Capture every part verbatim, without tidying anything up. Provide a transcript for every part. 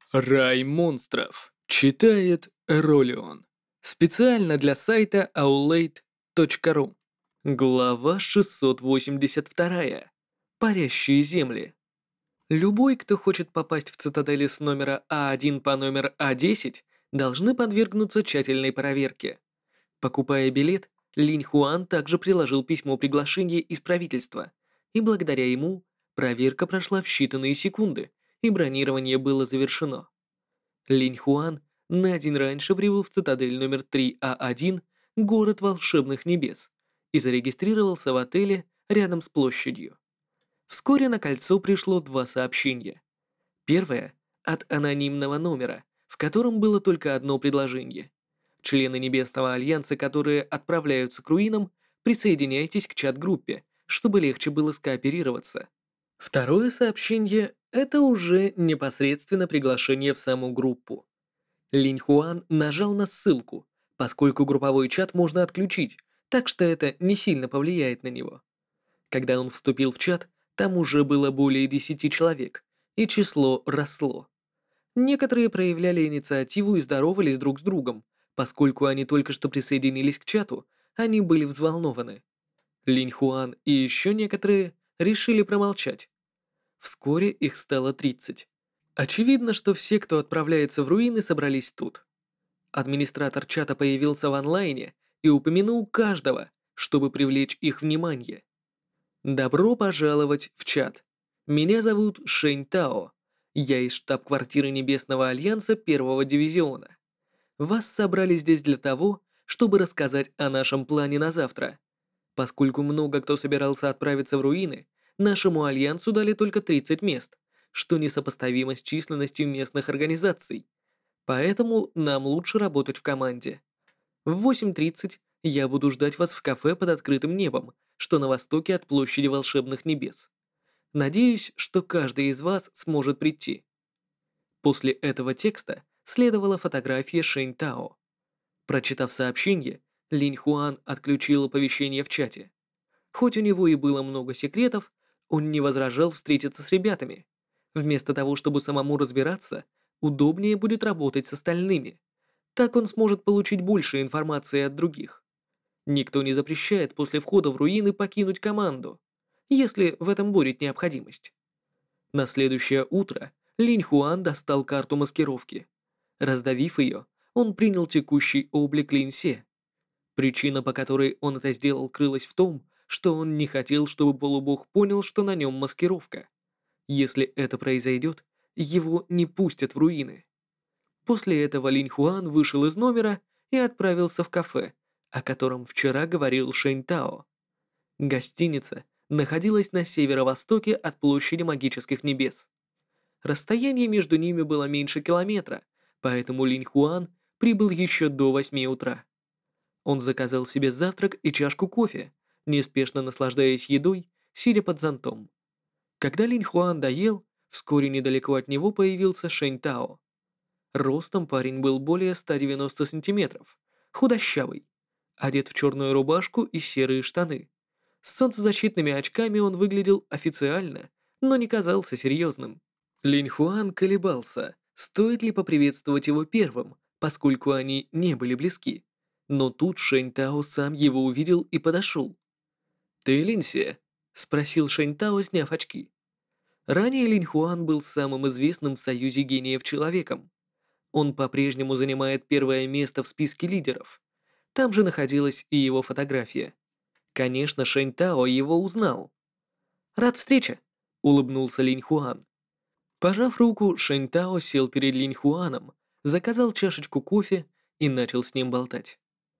Рай монстров. Читает Ролион. Специально для сайта аулейт точка ру. Глава шестьсот восемьдесят два. Парящие земли. Любой, кто хочет попасть в цитадели с номера А один по номер А десять, должны подвергнуться тщательной проверке. Покупая билет, Линь Хуан также приложил письмо приглашения из правительства, и благодаря ему проверка прошла в считанные секунды, и бронирование было завершено. Линь Хуан на день раньше прибыл в цитадель номер три А один, город волшебных небес, и зарегистрировался в отеле рядом с площадью. Вскоре на кольцо пришло два сообщения. Первое от анонимного номера, в котором было только одно предложение. Члены Небесного Альянса, которые отправляются к руинам, присоединяйтесь к чат-группе, чтобы легче было скооперироваться. Второе сообщение — это уже непосредственно приглашение в саму группу. Линь Хуан нажал на ссылку, поскольку групповой чат можно отключить, так что это не сильно повлияет на него. Когда он вступил в чат, там уже было более десяти человек, и число росло. Некоторые проявляли инициативу и здоровались друг с другом, поскольку они только что присоединились к чату, они были взволнованы. Линь Хуан и еще некоторые решили промолчать. Вскоре их стало тридцать. Очевидно, что все, кто отправляется в руины, собрались тут. Администратор чата появился в онлайне и упомянул каждого, чтобы привлечь их внимание. Добро пожаловать в чат. Меня зовут Шэнь Тао. Я из штаб-квартиры Небесного Альянса Первого Дивизиона. Вас собрали здесь для того, чтобы рассказать о нашем плане на завтра. Поскольку много кто собирался отправиться в руины, нашему Альянсу дали только тридцать мест, что несопоставимо с численностью местных организаций. Поэтому нам лучше работать в команде. В восемь тридцать я буду ждать вас в кафе под открытым небом, что на востоке от площади Волшебных Небес. Надеюсь, что каждый из вас сможет прийти. После этого текста следовала фотография Шэнь Тао. Прочитав сообщение, Линь Хуан отключил оповещение в чате. Хоть у него и было много секретов, он не возражал встретиться с ребятами. Вместо того, чтобы самому разбираться, удобнее будет работать с остальными. Так он сможет получить больше информации от других. Никто не запрещает после входа в руины покинуть команду, если в этом будет необходимость. На следующее утро Линь Хуан достал карту маскировки. Раздавив ее, он принял текущий облик Линь Се. Причина, по которой он это сделал, крылась в том, что он не хотел, чтобы полубог понял, что на нем маскировка. Если это произойдет, его не пустят в руины. После этого Линь Хуан вышел из номера и отправился в кафе, о котором вчера говорил Шэнь Тао. Гостиница находилась на северо-востоке от площади Магических Небес. Расстояние между ними было меньше километра, поэтому Линь Хуан прибыл еще до восьми утра. Он заказал себе завтрак и чашку кофе, неспешно наслаждаясь едой, сидя под зонтом. Когда Линь Хуан доел, вскоре недалеко от него появился Шэнь Тао. Ростом парень был более ста девяноста сантиметров, худощавый, одет в черную рубашку и серые штаны. С солнцезащитными очками он выглядел официально, но не казался серьезным. Линь Хуан колебался, стоит ли поприветствовать его первым, поскольку они не были близки. Но тут Шэнь Тао сам его увидел и подошел. «Ты Линси?» — спросил Шэнь Тао, сняв очки. Ранее Линь Хуан был самым известным в Союзе гениев человеком. Он по-прежнему занимает первое место в списке лидеров. Там же находилась и его фотография. Конечно, Шэнь Тао его узнал. «Рад встрече», — улыбнулся Линь Хуан. Пожав руку, Шэнь Тао сел перед Линь Хуаном, заказал чашечку кофе и начал с ним болтать.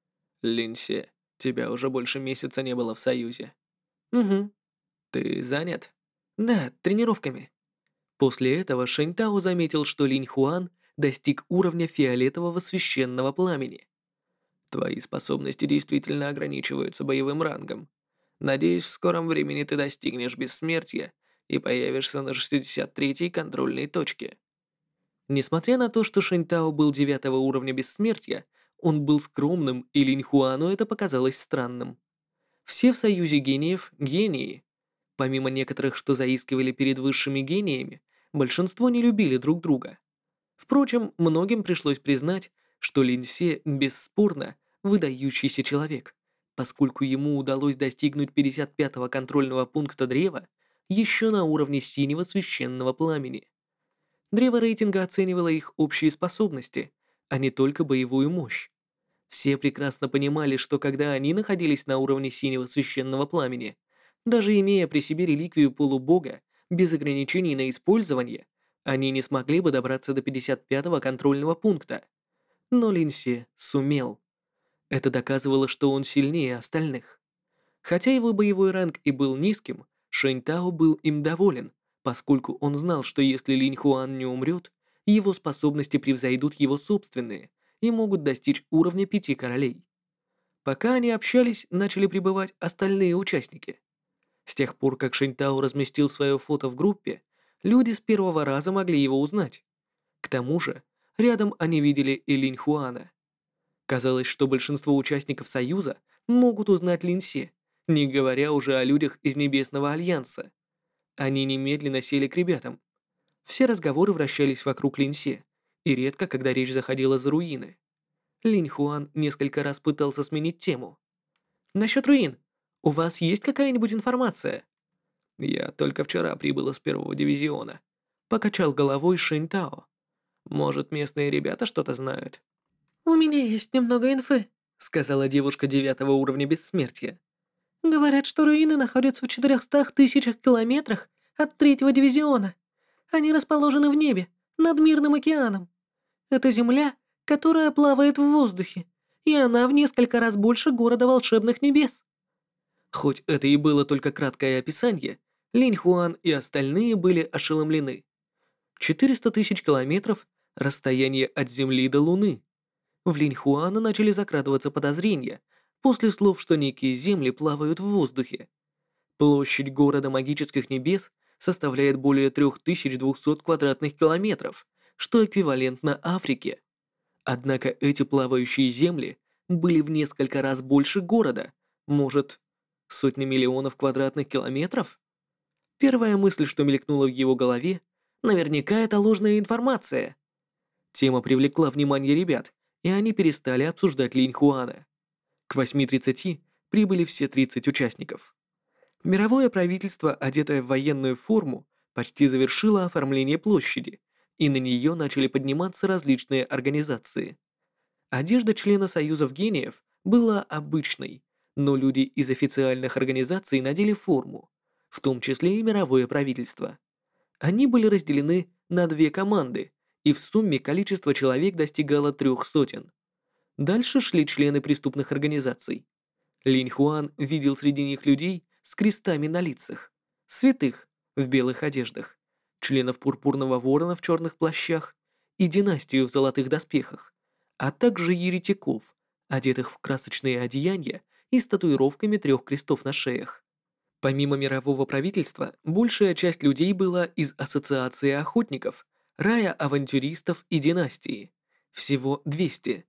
«Линси, тебя уже больше месяца не было в Союзе». «Угу. Ты занят?» «Да, тренировками». После этого Шэнь Тао заметил, что Линь Хуан достиг уровня фиолетового священного пламени. «Твои способности действительно ограничиваются боевым рангом. Надеюсь, в скором времени ты достигнешь бессмертия и появишься на шестьдесят третьей контрольной точке». Несмотря на то, что Шэнь Тао был девятого уровня бессмертия, он был скромным, и Линь Хуану это показалось странным. Все в Союзе гениев – гении. Помимо некоторых, что заискивали перед высшими гениями, большинство не любили друг друга. Впрочем, многим пришлось признать, что Линсе бесспорно выдающийся человек, поскольку ему удалось достигнуть пятьдесят пятого контрольного пункта древа еще на уровне синего священного пламени. Древо рейтинга оценивало их общие способности, а не только боевую мощь. Все прекрасно понимали, что когда они находились на уровне синего священного пламени, даже имея при себе реликвию полубога без ограничений на использование, они не смогли бы добраться до пятьдесят пятого контрольного пункта. Но Линси сумел. Это доказывало, что он сильнее остальных. Хотя его боевой ранг и был низким, Шэнь Тао был им доволен, поскольку он знал, что если Линь Хуан не умрет, его способности превзойдут его собственные и могут достичь уровня пяти королей. Пока они общались, начали прибывать остальные участники. С тех пор, как Шэнь Тао разместил свое фото в группе, люди с первого раза могли его узнать. К тому же, рядом они видели и Линь Хуана. Казалось, что большинство участников Союза могут узнать Лин Се, не говоря уже о людях из Небесного Альянса. Они немедленно сели к ребятам. Все разговоры вращались вокруг Лин Се, и редко, когда речь заходила за руины. Линь Хуан несколько раз пытался сменить тему. «Насчет руин. У вас есть какая-нибудь информация?» «Я только вчера прибыл из первого дивизиона», — покачал головой Шэнь Тао. «Может, местные ребята что-то знают?» «У меня есть немного инфы», — сказала девушка девятого уровня бессмертия. «Говорят, что руины находятся в четырехстах тысячах километрах от третьего дивизиона. Они расположены в небе, над Мирным океаном. Это земля, которая плавает в воздухе, и она в несколько раз больше города волшебных небес». Хоть это и было только краткое описание, Линь Хуан и остальные были ошеломлены. четыреста тысяч километров — расстояние от Земли до Луны. В Линь Хуана начали закрадываться подозрения после слов, что некие земли плавают в воздухе. Площадь города магических небес составляет более трёх тысяч двухсот квадратных километров, что эквивалентно Африке. Однако эти плавающие земли были в несколько раз больше города, может, сотни миллионов квадратных километров? Первая мысль, что мелькнула в его голове, наверняка это ложная информация. Тема привлекла внимание ребят, и они перестали обсуждать Линь Хуана. К восьми тридцати прибыли все тридцать участников. Мировое правительство, одетое в военную форму, почти завершило оформление площади, и на нее начали подниматься различные организации. Одежда члена Союзов гениев была обычной, но люди из официальных организаций надели форму, в том числе и мировое правительство. Они были разделены на две команды, и в сумме количество человек достигало трех сотен. Дальше шли члены преступных организаций. Линь Хуан видел среди них людей с крестами на лицах, святых в белых одеждах, членов Пурпурного Ворона в черных плащах и династию в золотых доспехах, а также еретиков, одетых в красочные одеяния и с татуировками трех крестов на шеях. Помимо мирового правительства, большая часть людей была из Ассоциации охотников, рая авантюристов и династии. Всего двести.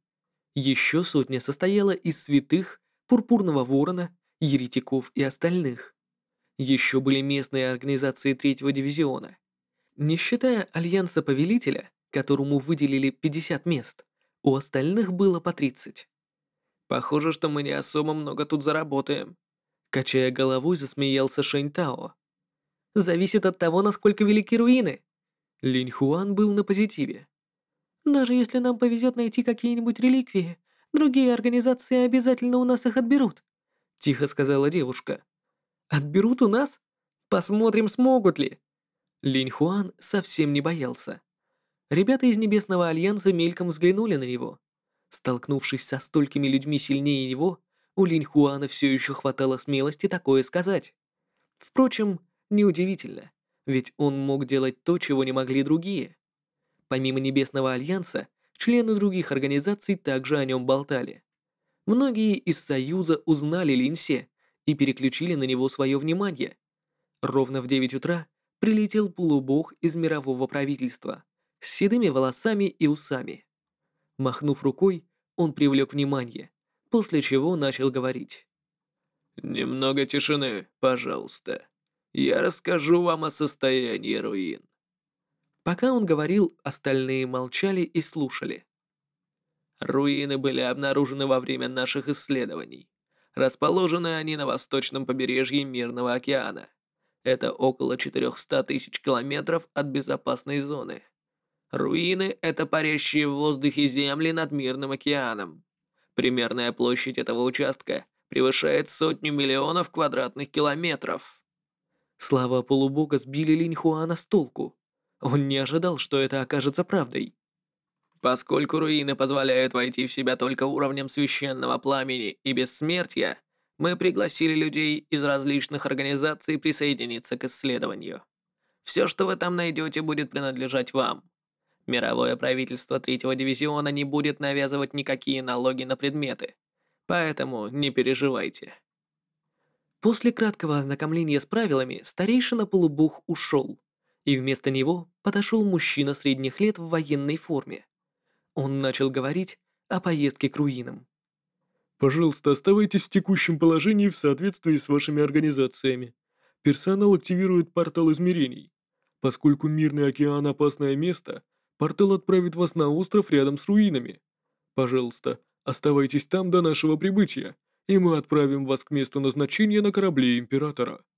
Еще сотня состояла из святых, Пурпурного Ворона, еретиков и остальных. Еще были местные организации третьего дивизиона. Не считая Альянса Повелителя, которому выделили пятьдесят мест, у остальных было по тридцать. «Похоже, что мы не особо много тут заработаем», — качая головой, засмеялся Шэнь Тао. «Зависит от того, насколько велики руины». Линь Хуан был на позитиве. «Даже если нам повезет найти какие-нибудь реликвии, другие организации обязательно у нас их отберут», — тихо сказала девушка. «Отберут у нас? Посмотрим, смогут ли». Линь Хуан совсем не боялся. Ребята из Небесного Альянса мельком взглянули на него. Столкнувшись со столькими людьми сильнее него, у Линь Хуана все еще хватало смелости такое сказать. Впрочем, неудивительно, ведь он мог делать то, чего не могли другие. Помимо Небесного Альянса, члены других организаций также о нем болтали. Многие из Союза узнали Лин Се и переключили на него свое внимание. Ровно в девять утра прилетел полубог из мирового правительства с седыми волосами и усами. Махнув рукой, он привлек внимание, после чего начал говорить. «Немного тишины, пожалуйста. Я расскажу вам о состоянии руин». Пока он говорил, остальные молчали и слушали. Руины были обнаружены во время наших исследований. Расположены они на восточном побережье Мирного океана. Это около четырехсот тысяч километров от безопасной зоны. Руины — это парящие в воздухе земли над Мирным океаном. Примерная площадь этого участка превышает сотню миллионов квадратных километров. Слова полубога сбили Линь Хуана с толку. Он не ожидал, что это окажется правдой. Поскольку руины позволяют войти в себя только уровнем священного пламени и бессмертия, мы пригласили людей из различных организаций присоединиться к исследованию. Все, что вы там найдете, будет принадлежать вам. Мировое правительство третьего дивизиона не будет навязывать никакие налоги на предметы, поэтому не переживайте. После краткого ознакомления с правилами старейшина полубог ушел, и вместо него подошел мужчина средних лет в военной форме. Он начал говорить о поездке к руинам. Пожалуйста, оставайтесь в текущем положении в соответствии с вашими организациями. Персонал активирует портал измерений. Поскольку Мирный океан — опасное место, портал отправит вас на остров рядом с руинами. Пожалуйста, оставайтесь там до нашего прибытия, и мы отправим вас к месту назначения на корабле Императора.